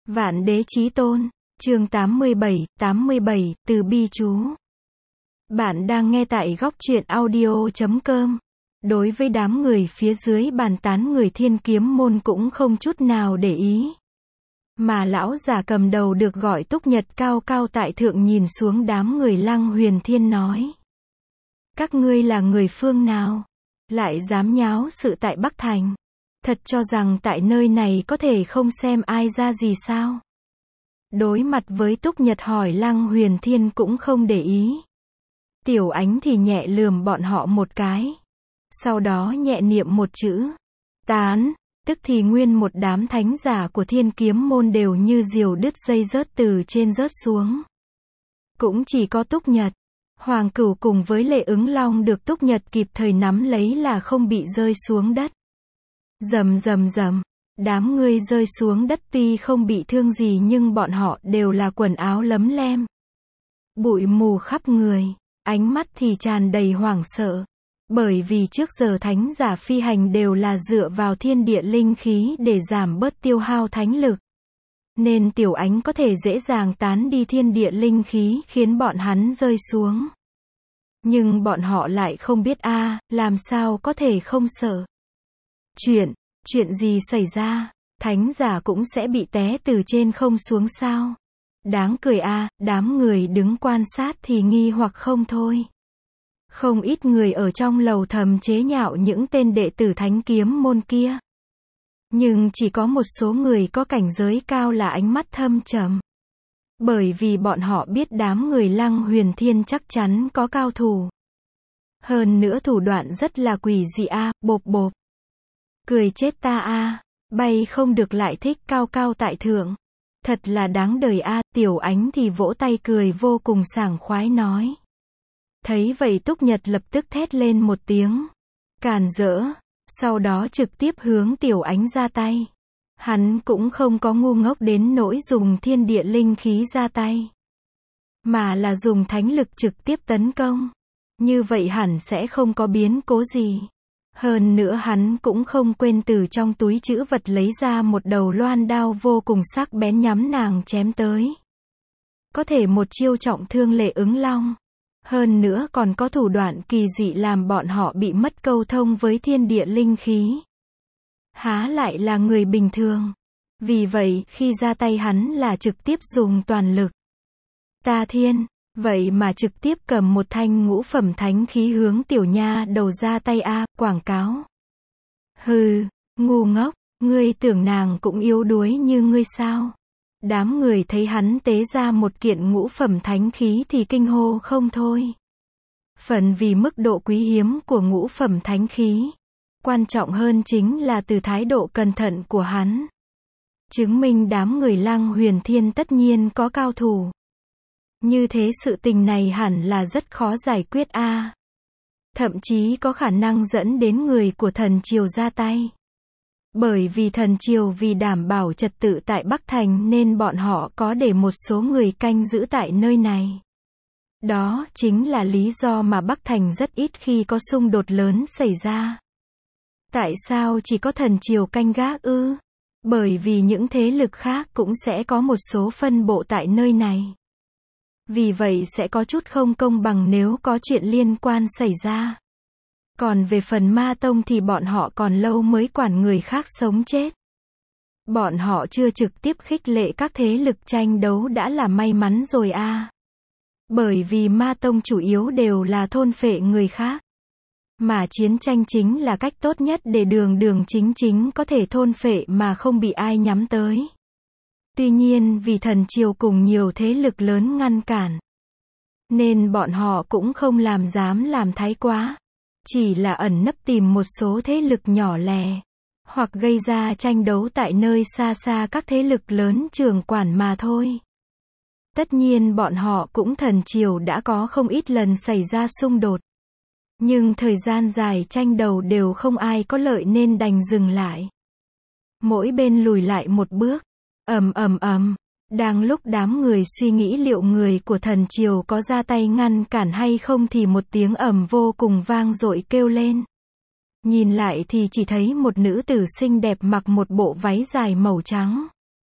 Vạn Đế Chí Tôn, chương 87, từ bi chú. Bạn đang nghe tại góc truyện audio.com. Đối với đám người phía dưới bàn tán, người Thiên Kiếm môn cũng không chút nào để ý. Mà lão già cầm đầu được gọi Túc Nhật cao cao tại thượng nhìn xuống đám người Lăng Huyền Thiên nói: các ngươi là người phương nào? Lại dám nháo sự tại Bắc Thành? Thật cho rằng tại nơi này có thể không xem ai ra gì sao? Đối mặt với Túc Nhật hỏi, Lăng Huyền Thiên cũng không để ý. Tiểu Ánh thì nhẹ lườm bọn họ một cái. Sau đó nhẹ niệm một chữ: tán. Tức thì nguyên một đám thánh giả của Thiên Kiếm môn đều như diều đứt dây rớt từ trên rớt xuống. Cũng chỉ có Túc Nhật, Hoàng Cửu cùng với Lệ Ứng Long được Túc Nhật kịp thời nắm lấy là không bị rơi xuống đất. Rầm rầm rầm, đám người rơi xuống đất tuy không bị thương gì nhưng bọn họ đều là quần áo lấm lem, bụi mù khắp người, ánh mắt thì tràn đầy hoảng sợ. Bởi vì trước giờ thánh giả phi hành đều là dựa vào thiên địa linh khí để giảm bớt tiêu hao thánh lực. Nên Tiểu Ánh có thể dễ dàng tán đi thiên địa linh khí khiến bọn hắn rơi xuống. Nhưng bọn họ lại không biết làm sao có thể không sợ. Chuyện gì xảy ra? Thánh giả cũng sẽ bị té từ trên không xuống sao? Đáng cười đám người đứng quan sát thì nghi hoặc không thôi. Không ít người ở trong lầu thầm chế nhạo những tên đệ tử Thánh Kiếm môn kia. Nhưng chỉ có một số người có cảnh giới cao là ánh mắt thâm trầm. Bởi vì bọn họ biết đám người Lăng Huyền Thiên chắc chắn có cao thủ. Hơn nữa thủ đoạn rất là quỷ dị bộp bộp. Cười chết ta bay không được lại thích cao cao tại thượng. Thật là đáng đời Tiểu Ánh thì vỗ tay cười vô cùng sảng khoái nói. Thấy vậy Túc Nhật lập tức thét lên một tiếng càn rỡ, sau đó trực tiếp hướng Tiểu Ánh ra tay. Hắn cũng không có ngu ngốc đến nỗi dùng thiên địa linh khí ra tay, mà là dùng thánh lực trực tiếp tấn công. Như vậy hẳn sẽ không có biến cố gì. Hơn nữa hắn cũng không quên từ trong túi trữ vật lấy ra một đầu loan đao vô cùng sắc bén nhắm nàng chém tới. Có thể một chiêu trọng thương Lệ Ứng Long. Hơn nữa còn có thủ đoạn kỳ dị làm bọn họ bị mất câu thông với thiên địa linh khí. Há lại là người bình thường. Vì vậy, khi ra tay hắn là trực tiếp dùng toàn lực. Ta thiên, vậy mà trực tiếp cầm một thanh ngũ phẩm thánh khí hướng tiểu nha đầu ra tay quảng cáo. Hừ, ngu ngốc, ngươi tưởng nàng cũng yếu đuối như ngươi sao? Đám người thấy hắn tế ra một kiện ngũ phẩm thánh khí thì kinh hô không thôi. Phần vì mức độ quý hiếm của ngũ phẩm thánh khí. Quan trọng hơn chính là từ thái độ cẩn thận của hắn. Chứng minh đám người Lăng Huyền Thiên tất nhiên có cao thủ. Như thế sự tình này hẳn là rất khó giải quyết Thậm chí có khả năng dẫn đến người của thần triều ra tay. Bởi vì thần triều vì đảm bảo trật tự tại Bắc Thành nên bọn họ có để một số người canh giữ tại nơi này. Đó chính là lý do mà Bắc Thành rất ít khi có xung đột lớn xảy ra. Tại sao chỉ có thần triều canh gác ư? Bởi vì những thế lực khác cũng sẽ có một số phân bộ tại nơi này. Vì vậy sẽ có chút không công bằng nếu có chuyện liên quan xảy ra. Còn về phần Ma Tông thì bọn họ còn lâu mới quản người khác sống chết. Bọn họ chưa trực tiếp khích lệ các thế lực tranh đấu đã là may mắn rồi Bởi vì Ma Tông chủ yếu đều là thôn phệ người khác. Mà chiến tranh chính là cách tốt nhất để đường chính có thể thôn phệ mà không bị ai nhắm tới. Tuy nhiên vì thần triều cùng nhiều thế lực lớn ngăn cản, nên bọn họ cũng không dám làm thái quá. Chỉ là ẩn nấp tìm một số thế lực nhỏ lẻ, hoặc gây ra tranh đấu tại nơi xa xa các thế lực lớn trưởng quản mà thôi. Tất nhiên bọn họ cũng thần triều đã có không ít lần xảy ra xung đột. Nhưng thời gian dài tranh đấu đều không ai có lợi nên đành dừng lại. Mỗi bên lùi lại một bước. Ầm. Đang lúc đám người suy nghĩ liệu người của thần triều có ra tay ngăn cản hay không thì một tiếng ầm vô cùng vang dội kêu lên. Nhìn lại thì chỉ thấy một nữ tử xinh đẹp mặc một bộ váy dài màu trắng.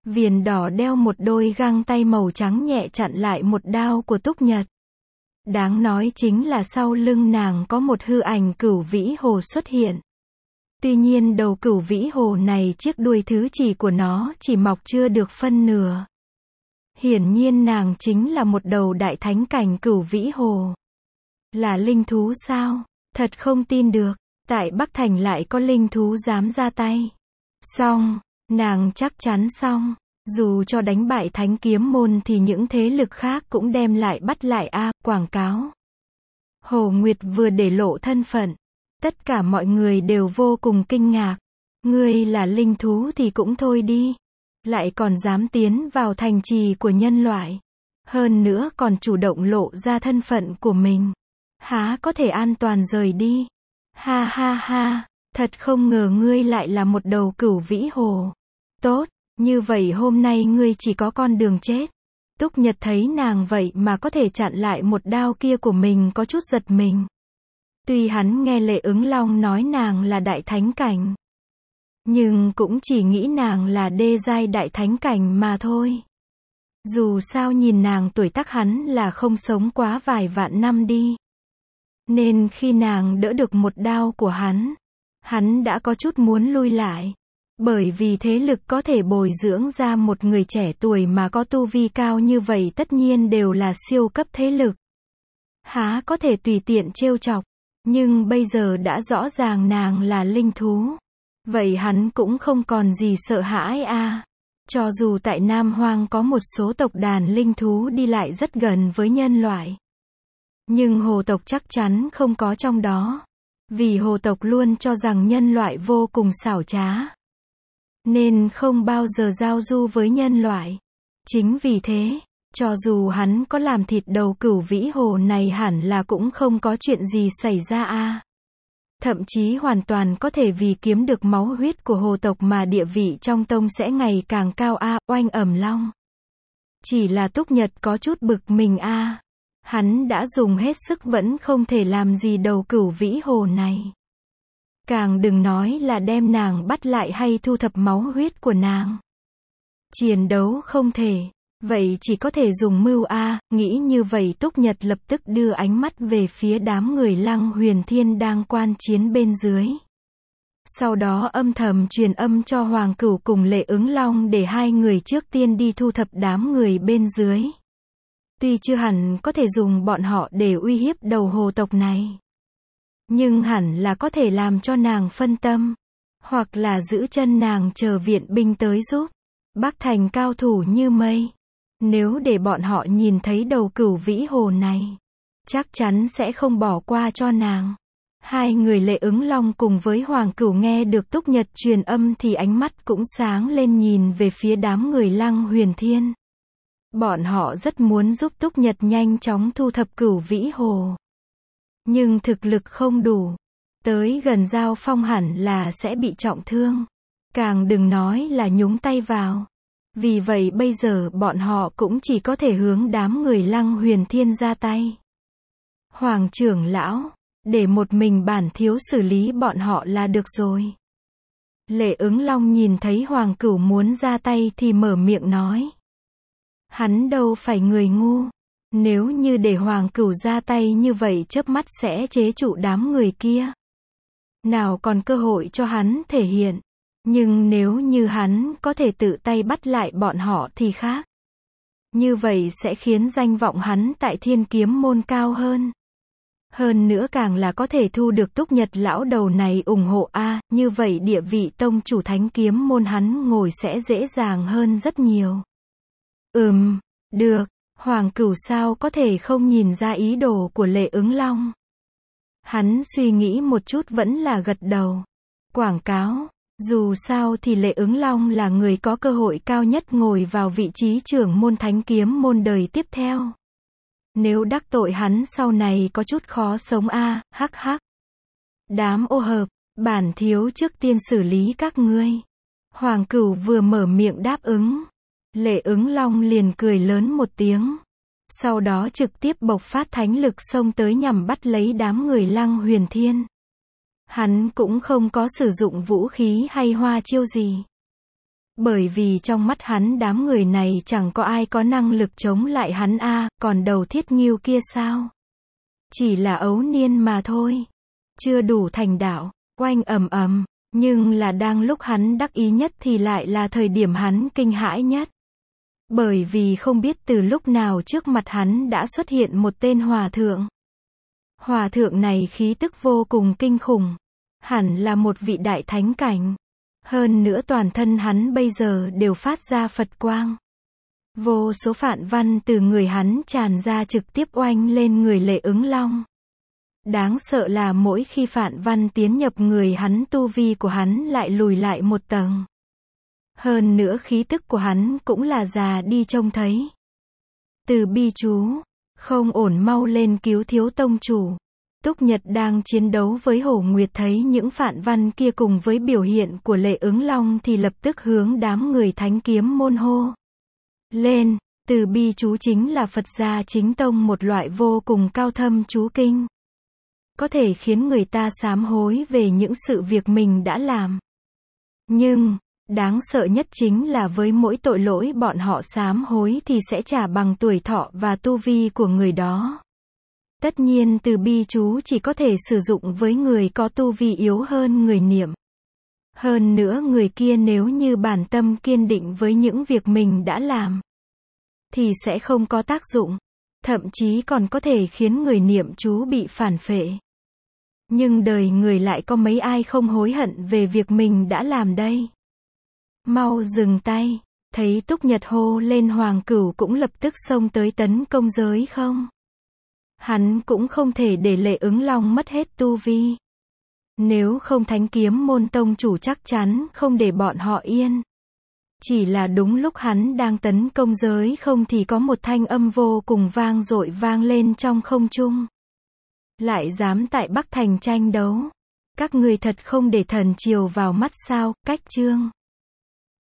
Viền đỏ đeo một đôi găng tay màu trắng nhẹ chặn lại một đao của Túc Nhật. Đáng nói chính là sau lưng nàng có một hư ảnh Cửu Vĩ Hồ xuất hiện. Tuy nhiên đầu Cửu Vĩ Hồ này chiếc đuôi thứ chỉ của nó chỉ mọc chưa được phân nửa. Hiển nhiên nàng chính là một đầu đại thánh cảnh Cửu Vĩ Hồ. Là linh thú sao? Thật không tin được, tại Bắc Thành lại có linh thú dám ra tay. Xong, nàng chắc chắn xong. Dù cho đánh bại Thánh Kiếm Môn thì những thế lực khác cũng đem lại bắt lại quảng cáo. Hồ Nguyệt vừa để lộ thân phận. Tất cả mọi người đều vô cùng kinh ngạc. Ngươi là linh thú thì cũng thôi đi. Lại còn dám tiến vào thành trì của nhân loại. Hơn nữa còn chủ động lộ ra thân phận của mình. Há có thể an toàn rời đi. Ha ha ha, thật không ngờ ngươi lại là một đầu Cửu Vĩ Hồ. Tốt, như vậy hôm nay ngươi chỉ có con đường chết. Túc Nhật thấy nàng vậy mà có thể chặn lại một đao kia của mình có chút giật mình. Tuy hắn nghe Lệ Ứng Long nói nàng là đại thánh cảnh, nhưng cũng chỉ nghĩ nàng là đê giai đại thánh cảnh mà thôi. Dù sao nhìn nàng tuổi tác hắn là không sống quá vài vạn năm đi. Nên khi nàng đỡ được một đao của hắn đã có chút muốn lui lại. Bởi vì thế lực có thể bồi dưỡng ra một người trẻ tuổi mà có tu vi cao như vậy tất nhiên đều là siêu cấp thế lực. Há có thể tùy tiện trêu chọc. Nhưng bây giờ đã rõ ràng nàng là linh thú. Vậy hắn cũng không còn gì sợ hãi Cho dù tại Nam Hoang có một số tộc đàn linh thú đi lại rất gần với nhân loại. Nhưng hồ tộc chắc chắn không có trong đó. Vì hồ tộc luôn cho rằng nhân loại vô cùng xảo trá. Nên không bao giờ giao du với nhân loại. Chính vì thế, cho dù hắn có làm thịt đầu Cửu Vĩ Hồ này hẳn là cũng không có chuyện gì xảy ra Thậm chí hoàn toàn có thể vì kiếm được máu huyết của hồ tộc mà địa vị trong tông sẽ ngày càng cao oanh ẩm long. Chỉ là Túc Nhật có chút bực mình Hắn đã dùng hết sức vẫn không thể làm gì đầu Cửu Vĩ Hồ này. Càng đừng nói là đem nàng bắt lại hay thu thập máu huyết của nàng. Chiến đấu không thể. Vậy chỉ có thể dùng mưu nghĩ như vậy Túc Nhật lập tức đưa ánh mắt về phía đám người Lăng Huyền Thiên đang quan chiến bên dưới. Sau đó âm thầm truyền âm cho Hoàng Cửu cùng Lệ Ứng Long để hai người trước tiên đi thu thập đám người bên dưới. Tuy chưa hẳn có thể dùng bọn họ để uy hiếp đầu hồ tộc này. Nhưng hẳn là có thể làm cho nàng phân tâm. Hoặc là giữ chân nàng chờ viện binh tới giúp. Bắc Thành cao thủ như mây. Nếu để bọn họ nhìn thấy đầu Cửu Vĩ Hồ này, chắc chắn sẽ không bỏ qua cho nàng. Hai người Lệ Ứng Long cùng với Hoàng Cửu nghe được Túc Nhật truyền âm thì ánh mắt cũng sáng lên nhìn về phía đám người Lăng Huyền Thiên. Bọn họ rất muốn giúp Túc Nhật nhanh chóng thu thập Cửu Vĩ Hồ. Nhưng thực lực không đủ. Tới gần giao phong hẳn là sẽ bị trọng thương. Càng đừng nói là nhúng tay vào. Vì vậy bây giờ bọn họ cũng chỉ có thể hướng đám người Lăng Huyền Thiên ra tay. Hoàng trưởng lão, để một mình bản thiếu xử lý bọn họ là được rồi. Lệ Ứng Long nhìn thấy Hoàng Cửu muốn ra tay thì mở miệng nói. Hắn đâu phải người ngu. Nếu như để Hoàng Cửu ra tay như vậy chớp mắt sẽ chế trụ đám người kia. Nào còn cơ hội cho hắn thể hiện. Nhưng nếu như hắn có thể tự tay bắt lại bọn họ thì khác. Như vậy sẽ khiến danh vọng hắn tại Thiên Kiếm Môn cao hơn. Hơn nữa càng là có thể thu được Túc Nhật lão đầu này ủng hộ như vậy địa vị tông chủ Thánh Kiếm Môn hắn ngồi sẽ dễ dàng hơn rất nhiều. Được, Hoàng Cửu sao có thể không nhìn ra ý đồ của Lệ Ứng Long. Hắn suy nghĩ một chút vẫn là gật đầu. Quảng cáo. Dù sao thì Lệ Ứng Long là người có cơ hội cao nhất ngồi vào vị trí trưởng môn Thánh Kiếm Môn đời tiếp theo. Nếu đắc tội hắn sau này có chút khó sống hắc hắc. Đám ô hợp, bản thiếu trước tiên xử lý các ngươi. Hoàng Cửu vừa mở miệng đáp ứng. Lệ Ứng Long liền cười lớn một tiếng. Sau đó trực tiếp bộc phát thánh lực xông tới nhằm bắt lấy đám người Lăng Huyền Thiên. Hắn cũng không có sử dụng vũ khí hay hoa chiêu gì. Bởi vì trong mắt hắn đám người này chẳng có ai có năng lực chống lại hắn còn đầu thiết ngưu kia sao? Chỉ là ấu niên mà thôi. Chưa đủ thành đạo, oanh ầm ầm, nhưng là đang lúc hắn đắc ý nhất thì lại là thời điểm hắn kinh hãi nhất. Bởi vì không biết từ lúc nào trước mặt hắn đã xuất hiện một tên hòa thượng. Hòa thượng này khí tức vô cùng kinh khủng. Hẳn là một vị đại thánh cảnh. Hơn nữa toàn thân hắn bây giờ đều phát ra Phật quang. Vô số phạn văn từ người hắn tràn ra trực tiếp oanh lên người Lệ Ứng Long. Đáng sợ là mỗi khi phạn văn tiến nhập người hắn tu vi của hắn lại lùi lại một tầng. Hơn nữa khí tức của hắn cũng là già đi trông thấy. Từ bi chú, không ổn mau lên cứu thiếu tông chủ. Túc Nhật đang chiến đấu với Hổ Nguyệt thấy những phạn văn kia cùng với biểu hiện của Lệ Ứng Long thì lập tức hướng đám người Thánh Kiếm Môn hô lên. Từ bi chú chính là Phật gia chính tông một loại vô cùng cao thâm chú kinh. Có thể khiến người ta sám hối về những sự việc mình đã làm. Nhưng, đáng sợ nhất chính là với mỗi tội lỗi bọn họ sám hối thì sẽ trả bằng tuổi thọ và tu vi của người đó. Tất nhiên từ bi chú chỉ có thể sử dụng với người có tu vi yếu hơn người niệm. Hơn nữa người kia nếu như bản tâm kiên định với những việc mình đã làm, thì sẽ không có tác dụng. Thậm chí còn có thể khiến người niệm chú bị phản phệ. Nhưng đời người lại có mấy ai không hối hận về việc mình đã làm đây. Mau dừng tay. Thấy Túc Nhật hô lên Hoàng Cửu cũng lập tức xông tới tấn công giới không. Hắn cũng không thể để Lệ Ứng Long mất hết tu vi. Nếu không Thánh Kiếm Môn tông chủ chắc chắn không để bọn họ yên. Chỉ là đúng lúc hắn đang tấn công giới không thì có một thanh âm vô cùng vang dội vang lên trong không trung. Lại dám tại Bắc Thành tranh đấu. Các ngươi thật không để thần triều vào mắt sao? Cách chương